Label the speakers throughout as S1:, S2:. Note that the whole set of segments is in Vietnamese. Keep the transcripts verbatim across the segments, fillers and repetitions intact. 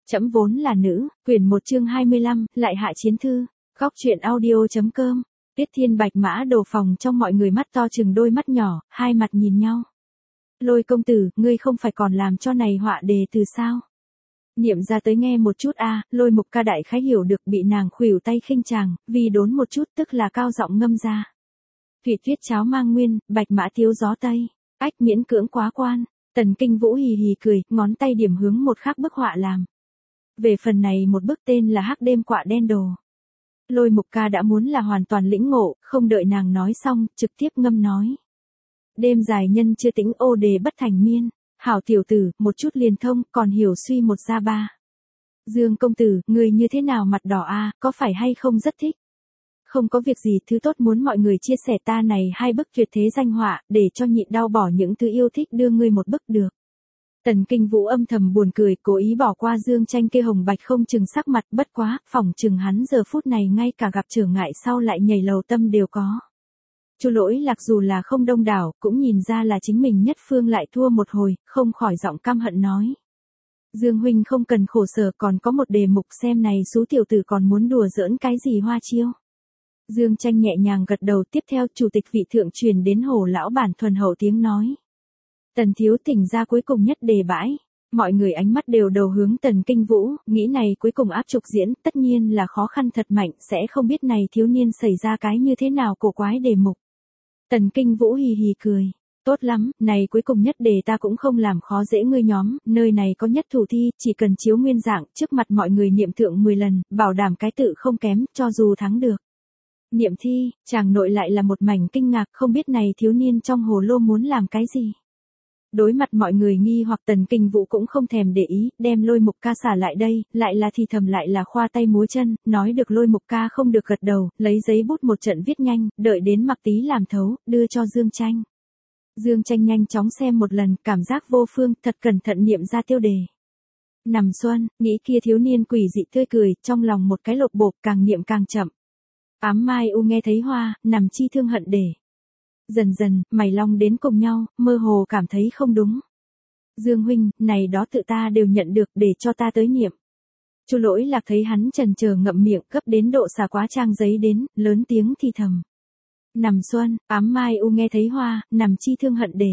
S1: Trẫm vốn là nữ, quyển một chương hai mươi lăm, lại hạ chiến thư. Góc truyện audio.com. Tiết Thiên Bạch Mã Đồ phòng trong mọi người mắt to chừng đôi mắt nhỏ, hai mặt nhìn nhau. Lôi công tử, ngươi không phải còn làm cho này họa đề từ sao? Niệm ra tới nghe một chút a. Lôi Mục Ca đại khái hiểu được bị nàng khuỷu tay khinh chàng, vì đốn một chút tức là cao giọng ngâm ra. Thuyệt viết cháo mang nguyên, bạch mã thiếu gió tây, ách miễn cưỡng quá quan. Tần Kinh Vũ hì hì cười, ngón tay điểm hướng một khắc bức họa làm. Về phần này một bức tên là Hắc đêm quạ đen đồ. Lôi Mục Ca đã muốn là hoàn toàn lĩnh ngộ, không đợi nàng nói xong, trực tiếp ngâm nói. Đêm dài nhân chưa tĩnh ô đề bất thành miên, hảo tiểu tử, một chút liền thông, còn hiểu suy một ra ba. Dương công tử, người như thế nào mặt đỏ a, có phải hay không rất thích? Không có việc gì, thứ tốt muốn mọi người chia sẻ ta này hai bức tuyệt thế danh họa, để cho nhịn đau bỏ những thứ yêu thích đưa ngươi một bức được. Tần Kinh Vũ âm thầm buồn cười, cố ý bỏ qua Dương Tranh kia hồng bạch không chừng sắc mặt, bất quá, phỏng chừng hắn giờ phút này ngay cả gặp trở ngại sau lại nhảy lầu tâm đều có. Chu Lỗi Lạc dù là không đông đảo, cũng nhìn ra là chính mình nhất phương lại thua một hồi, không khỏi giọng căm hận nói. Dương huynh không cần khổ sở, còn có một đề mục xem này số tiểu tử còn muốn đùa giỡn cái gì hoa chiêu. Dương Tranh nhẹ nhàng gật đầu, tiếp theo chủ tịch vị thượng truyền đến Hồ lão bản thuần hậu tiếng nói. Tần thiếu tỉnh ra cuối cùng nhất đề bãi, mọi người ánh mắt đều đầu hướng Tần Kinh Vũ, nghĩ này cuối cùng áp trục diễn, tất nhiên là khó khăn thật mạnh, sẽ không biết này thiếu niên xảy ra cái như thế nào cổ quái đề mục. Tần Kinh Vũ hì hì cười, tốt lắm, này cuối cùng nhất đề ta cũng không làm khó dễ ngươi nhóm, nơi này có nhất thủ thi, chỉ cần chiếu nguyên dạng, trước mặt mọi người niệm thượng mười lần, bảo đảm cái tự không kém, cho dù thắng được. Niệm thi, chàng nội lại là một mảnh kinh ngạc, không biết này thiếu niên trong hồ lô muốn làm cái gì. Đối mặt mọi người nghi hoặc Tần Kinh Vũ cũng không thèm để ý, đem Lôi Mục Ca xả lại đây, lại là thì thầm lại là khoa tay múa chân, nói được Lôi Mục Ca không được gật đầu, lấy giấy bút một trận viết nhanh, đợi đến Mặc Tý làm thấu, đưa cho Dương Tranh. Dương Tranh nhanh chóng xem một lần, cảm giác vô phương, thật cẩn thận niệm ra tiêu đề. Nằm xuân, nghĩ kia thiếu niên quỷ dị tươi cười, trong lòng một cái lột bộp, càng niệm càng chậm. Ám mai u nghe thấy hoa, nằm chi thương hận để. Dần dần, mày long đến cùng nhau, mơ hồ cảm thấy không đúng. Dương huynh, này đó tự ta đều nhận được, để cho ta tới niệm. Chu Lỗi Lạc thấy hắn chần chờ ngậm miệng, gấp đến độ xà quá trang giấy đến, lớn tiếng thì thầm. Nằm xuân, ám mai u nghe thấy hoa, nằm chi thương hận để.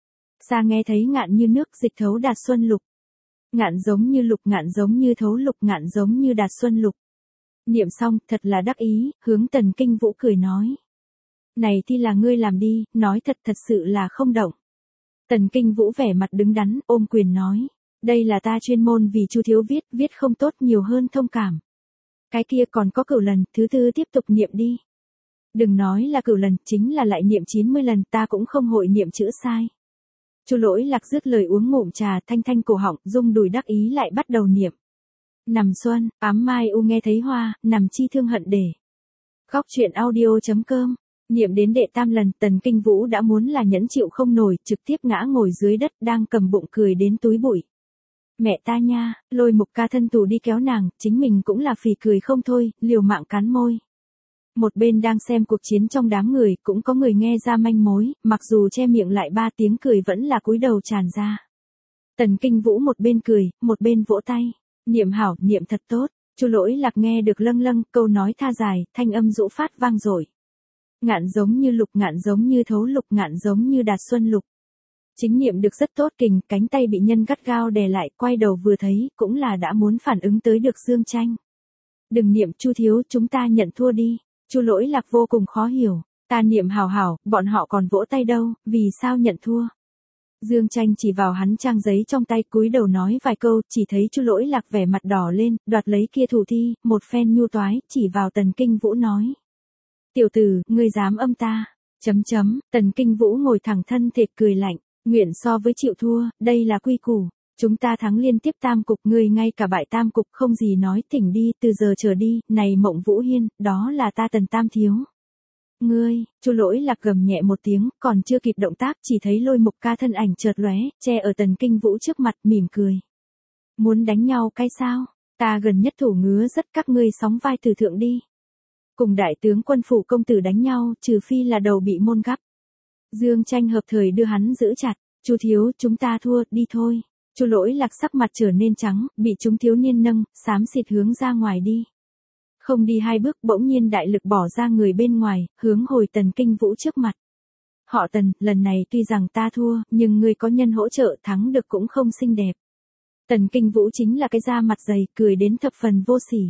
S1: Xa nghe thấy ngạn như nước, dịch thấu đạt xuân lục. Ngạn giống như lục, ngạn giống như thấu lục, ngạn giống như đạt xuân lục. Niệm xong, thật là đắc ý, hướng Tần Kinh Vũ cười nói. Này thì là ngươi làm đi, nói thật thật sự là không động. Tần Kinh Vũ vẻ mặt đứng đắn, ôm quyền nói. Đây là ta chuyên môn vì Chu thiếu viết, viết không tốt nhiều hơn thông cảm. Cái kia còn có cửu lần, thứ tư tiếp tục niệm đi. Đừng nói là cửu lần, chính là lại niệm chín mươi lần, ta cũng không hội niệm chữ sai. Chu Lỗi Lạc dứt lời uống ngụm trà, thanh thanh cổ họng, rung đùi đắc ý lại bắt đầu niệm. Nằm xuân, ám mai u nghe thấy hoa, nằm chi thương hận để. Góc truyện audio.com. Niệm đến đệ tam lần, Tần Kinh Vũ đã muốn là nhẫn chịu không nổi, trực tiếp ngã ngồi dưới đất, đang cầm bụng cười đến túi bụi. Mẹ ta nha, Lôi Mục Ca thân thủ đi kéo nàng, chính mình cũng là phì cười không thôi, liều mạng cắn môi. Một bên đang xem cuộc chiến trong đám người, cũng có người nghe ra manh mối, mặc dù che miệng lại ba tiếng cười vẫn là cúi đầu tràn ra. Tần Kinh Vũ một bên cười, một bên vỗ tay. Niệm hảo, niệm thật tốt. Chu Lỗi Lạc nghe được lâng lâng, câu nói tha dài, thanh âm dỗ phát vang dội. Ngạn giống như lục, ngạn giống như thấu lục, ngạn giống như đạt xuân lục. Chính niệm được rất tốt kình, cánh tay bị nhân gắt gao đè lại, quay đầu vừa thấy, cũng là đã muốn phản ứng tới được Dương Tranh. Đừng niệm Chu thiếu, chúng ta nhận thua đi. Chu Lỗi Lạc vô cùng khó hiểu. Ta niệm hảo hảo, bọn họ còn vỗ tay đâu, vì sao nhận thua? Dương Tranh chỉ vào hắn trang giấy trong tay, cúi đầu nói vài câu, chỉ thấy Chu Lỗi Lạc vẻ mặt đỏ lên, đoạt lấy kia thủ thi, một phen nhu toái, chỉ vào Tần Kinh Vũ nói. Tiểu tử, ngươi dám âm ta, chấm chấm, Tần Kinh Vũ ngồi thẳng thân thể cười lạnh, nguyện so với chịu thua, đây là quy củ, chúng ta thắng liên tiếp tam cục, ngươi ngay cả bại tam cục không gì nói, thỉnh đi, từ giờ trở đi, này Mộng Vũ Hiên, đó là ta Tần Tam thiếu. Ngươi, Chu Lỗi Lạc gầm nhẹ một tiếng, còn chưa kịp động tác, chỉ thấy Lôi Mục Ca thân ảnh chợt lóe, che ở Tần Kinh Vũ trước mặt, mỉm cười. Muốn đánh nhau cái sao? Ta gần nhất thủ ngứa rất, các ngươi sóng vai thử thượng đi. Cùng đại tướng quân phủ công tử đánh nhau, trừ phi là đầu bị môn gắp. Dương Tranh hợp thời đưa hắn giữ chặt, Chu thiếu, chúng ta thua, đi thôi. Chu Lỗi Lạc sắc mặt trở nên trắng, bị chúng thiếu niên nâng, xám xịt hướng ra ngoài đi. Không đi hai bước bỗng nhiên đại lực bỏ ra người bên ngoài, hướng hồi Tần Kinh Vũ trước mặt. Họ Tần, lần này tuy rằng ta thua, nhưng ngươi có nhân hỗ trợ thắng được cũng không xinh đẹp. Tần Kinh Vũ chính là cái da mặt dày, cười đến thập phần vô sỉ.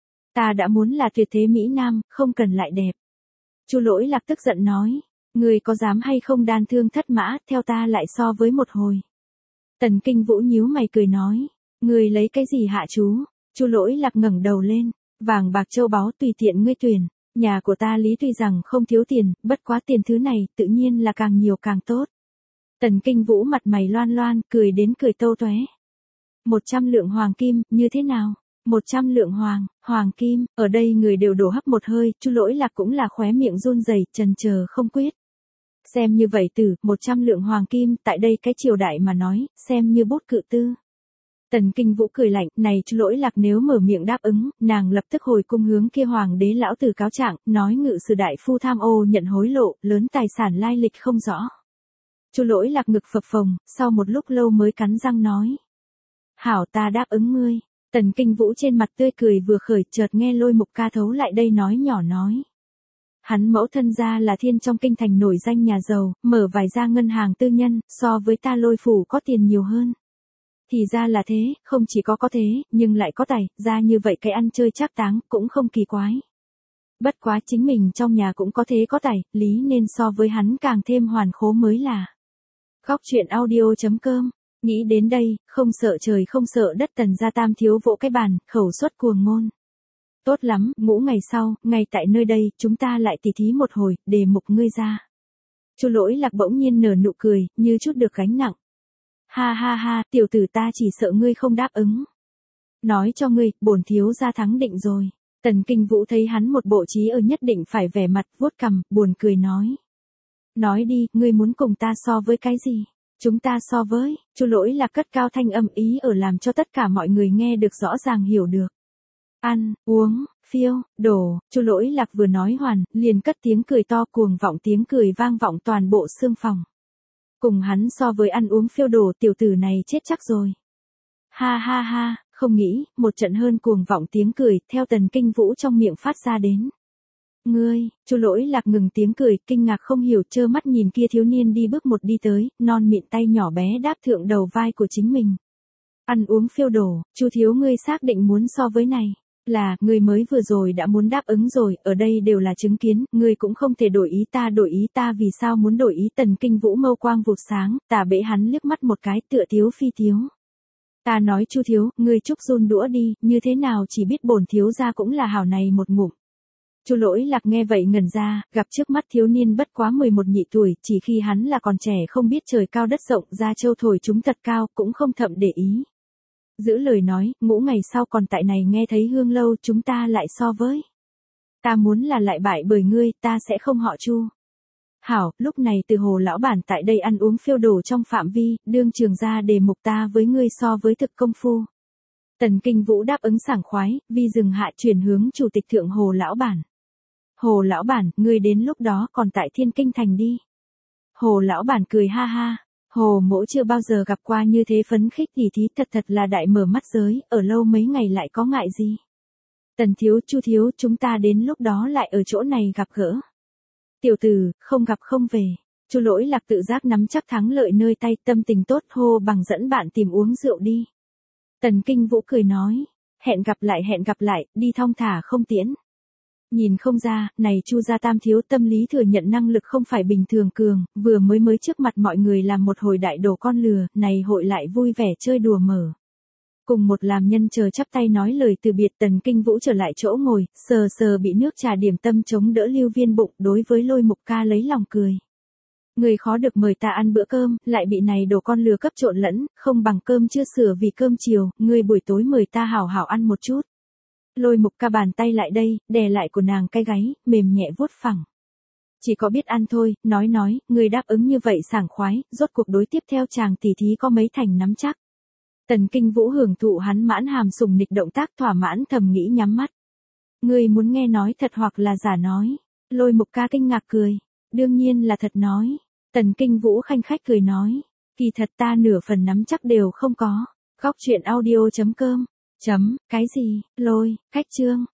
S1: Ta đã muốn là tuyệt thế Mỹ Nam, không cần lại đẹp. Chu Lỗi Lạc tức giận nói, ngươi có dám hay không đan thương thất mã, theo ta lại so với một hồi. Tần Kinh Vũ nhíu mày cười nói, ngươi lấy cái gì hạ chú? Chu Lỗi Lạc ngẩng đầu lên, vàng bạc châu báu tùy tiện ngươi tuyển, nhà của ta Lý tuy rằng không thiếu tiền, bất quá tiền thứ này tự nhiên là càng nhiều càng tốt. Tần Kinh Vũ mặt mày loan loan, cười đến cười tâu tóe. Một trăm lượng hoàng kim, như thế nào? Một trăm lượng hoàng, hoàng kim, ở đây người đều đổ hấp một hơi, Chu Lỗi Lạc cũng là khóe miệng run rẩy, chần chờ không quyết. Xem như vậy tử, một trăm lượng hoàng kim, tại đây cái triều đại mà nói, xem như bút cự tư. Tần Kinh Vũ cười lạnh, này Chu Lỗi Lạc nếu mở miệng đáp ứng, nàng lập tức hồi cung hướng kia hoàng đế lão tử cáo trạng, nói ngự sử đại phu tham ô nhận hối lộ, lớn tài sản lai lịch không rõ. Chu Lỗi Lạc ngực phập phồng, sau một lúc lâu mới cắn răng nói. Hảo ta đáp ứng ngươi. Tần Kinh Vũ trên mặt tươi cười vừa khởi, chợt nghe Lôi Mục Ca thấu lại đây nói nhỏ nói. Hắn mẫu thân gia là thiên trong kinh thành nổi danh nhà giàu, mở vài gia ngân hàng tư nhân, so với ta Lôi phủ có tiền nhiều hơn. Thì ra là thế, không chỉ có có thế, nhưng lại có tài, ra như vậy cái ăn chơi trác táng, cũng không kỳ quái. Bất quá chính mình trong nhà cũng có thế có tài, lý nên so với hắn càng thêm hoàn khố mới là. Góc truyện audio chấm com. Nghĩ đến đây, không sợ trời không sợ đất, Tần gia tam thiếu vỗ cái bàn, khẩu xuất cuồng ngôn. Tốt lắm, ngũ ngày sau, ngay tại nơi đây, chúng ta lại tỉ thí một hồi, đề mục ngươi ra. Chu Lỗi Lạc bỗng nhiên nở nụ cười, như chút được gánh nặng. Ha ha ha, tiểu tử ta chỉ sợ ngươi không đáp ứng. Nói cho ngươi, bổn thiếu gia thắng định rồi. Tần Kinh Vũ thấy hắn một bộ trí ở nhất định phải vẻ mặt, vuốt cằm, buồn cười nói. Nói đi, ngươi muốn cùng ta so với cái gì? Chúng ta so với, Chu Lỗi Lạc cất cao thanh âm ý ở làm cho tất cả mọi người nghe được rõ ràng hiểu được. Ăn, uống, phiêu, đổ, Chu Lỗi Lạc vừa nói hoàn, liền cất tiếng cười to, cuồng vọng tiếng cười vang vọng toàn bộ xương phòng. Cùng hắn so với ăn uống phiêu đổ, tiểu tử này chết chắc rồi. Ha ha ha, không nghĩ, một trận hơn cuồng vọng tiếng cười, theo Tần Kinh Vũ trong miệng phát ra đến. Ngươi, Chu Lỗi Lạc ngừng tiếng cười, kinh ngạc không hiểu, trơ mắt nhìn kia thiếu niên đi bước một đi tới, non mịn tay nhỏ bé đáp thượng đầu vai của chính mình. Ăn uống phiêu đổ, Chu thiếu ngươi xác định muốn so với này. Là, ngươi mới vừa rồi đã muốn đáp ứng rồi, ở đây đều là chứng kiến, ngươi cũng không thể đổi ý ta, đổi ý ta vì sao muốn đổi ý? Tần Kinh Vũ mâu quang vụt sáng, tà bẽ hắn liếc mắt một cái, tựa thiếu phi thiếu. Ta nói Chu thiếu, ngươi chúc run đũa đi, như thế nào chỉ biết bổn thiếu gia cũng là hảo này một ngụm. Chu Lỗi Lạc nghe vậy ngẩn ra, gặp trước mắt thiếu niên bất quá mười một nhị tuổi, chỉ khi hắn là còn trẻ không biết trời cao đất rộng, ra châu thổi chúng thật cao, cũng không thậm để ý. Giữ lời nói, ngũ ngày sau còn tại này nghe thấy hương lâu, chúng ta lại so với. Ta muốn là lại bại bởi ngươi, ta sẽ không họ Chu. Hảo, lúc này từ Hồ lão bản tại đây ăn uống phiêu đổ trong phạm vi, đương trường ra đề mục ta với ngươi so với thực công phu. Tần Kinh Vũ đáp ứng sảng khoái, vi dừng hạ chuyển hướng chủ tịch thượng Hồ lão bản. Hồ lão bản, ngươi đến lúc đó còn tại Thiên Kinh thành đi. Hồ lão bản cười ha ha. Hồ mỗ chưa bao giờ gặp qua như thế phấn khích tỉ thí, thật thật là đại mở mắt giới, ở lâu mấy ngày lại có ngại gì. Tần thiếu, Chu thiếu, chúng ta đến lúc đó lại ở chỗ này gặp gỡ. Tiểu tử, không gặp không về. Chu Lỗi Lạc tự giác nắm chắc thắng lợi nơi tay, tâm tình tốt, hô bằng dẫn bạn tìm uống rượu đi. Tần Kinh Vũ cười nói, hẹn gặp lại hẹn gặp lại, đi thong thả không tiễn. Nhìn không ra, này Chu gia tam thiếu tâm lý thừa nhận năng lực không phải bình thường cường, vừa mới mới trước mặt mọi người làm một hồi đại đồ con lừa, này hội lại vui vẻ chơi đùa mở. Cùng một làm nhân chờ chắp tay nói lời từ biệt, Tần Kinh Vũ trở lại chỗ ngồi, sờ sờ bị nước trà điểm tâm chống đỡ Lưu Viên bụng, đối với Lôi Mục Ca lấy lòng cười. Người khó được mời ta ăn bữa cơm, lại bị này đồ con lừa cấp trộn lẫn, không bằng cơm chưa sửa vì cơm chiều, người buổi tối mời ta hảo hảo ăn một chút. Lôi Mục Ca bàn tay lại đây, đè lại của nàng cái gáy, mềm nhẹ vuốt phẳng. Chỉ có biết ăn thôi, nói nói, người đáp ứng như vậy sảng khoái, rốt cuộc đối tiếp theo chàng tỉ thí có mấy thành nắm chắc. Tần Kinh Vũ hưởng thụ hắn mãn hàm sùng nịch động tác, thỏa mãn thầm nghĩ nhắm mắt. Người muốn nghe nói thật hoặc là giả nói? Lôi Mục Ca kinh ngạc cười. Đương nhiên là thật nói. Tần Kinh Vũ khanh khách cười nói. Kỳ thật ta nửa phần nắm chắc đều không có. Góc chuyện audio chấm com. Chấm, cái gì, lôi, khách trương.